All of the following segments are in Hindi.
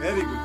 Very good.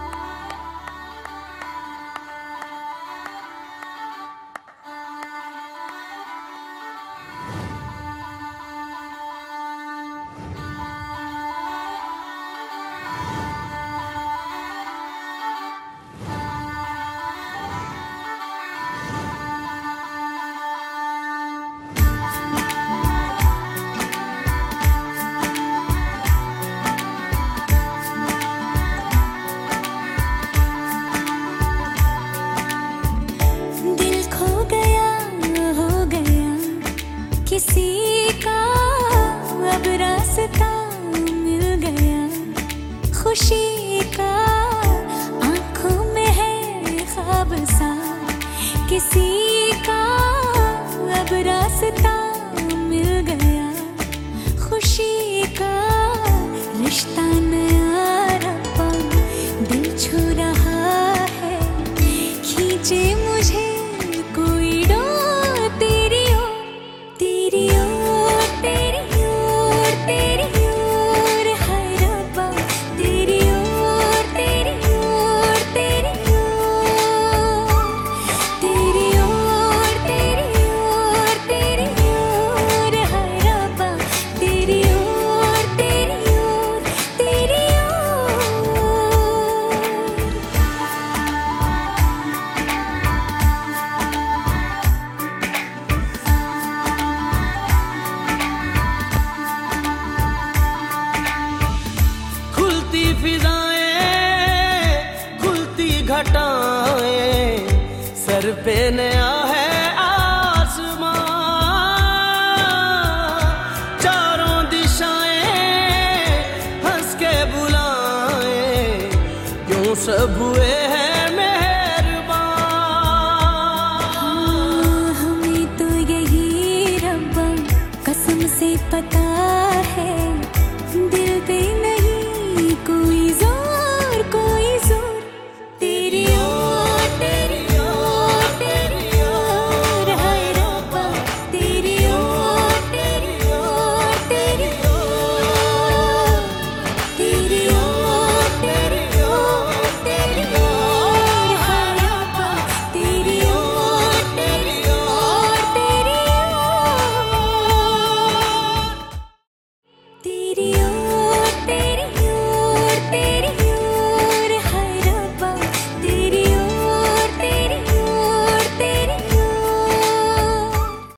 किसी का अब रास्ता मिल गया, खुशी का आंखों में है ख्वाब सा। किसी का अब रास्ता मिल गया, खुशी का रिश्ता नया रब्बा दिल छू रहा है। खींचे मुझे कोई डोर तेरी ओर, तेरी ओर, तेरी ओर, तेरी ओर है रब्बा। तेरी ओर, तेरी ओर, तेरी ओर, तेरी ओर, तेरी ओर, तेरी ओर है रब्बा। तेरी ओर, तेरी ओर, तेरी ओर। खुलती फिजाएं, खुलती घटाएं, सर पे नया है आसमां। चारों दिशाएं हंस के बुलाएं, यूं सब हुए हैं मेहरबान। हमें तो यही रब्बा कसम से पता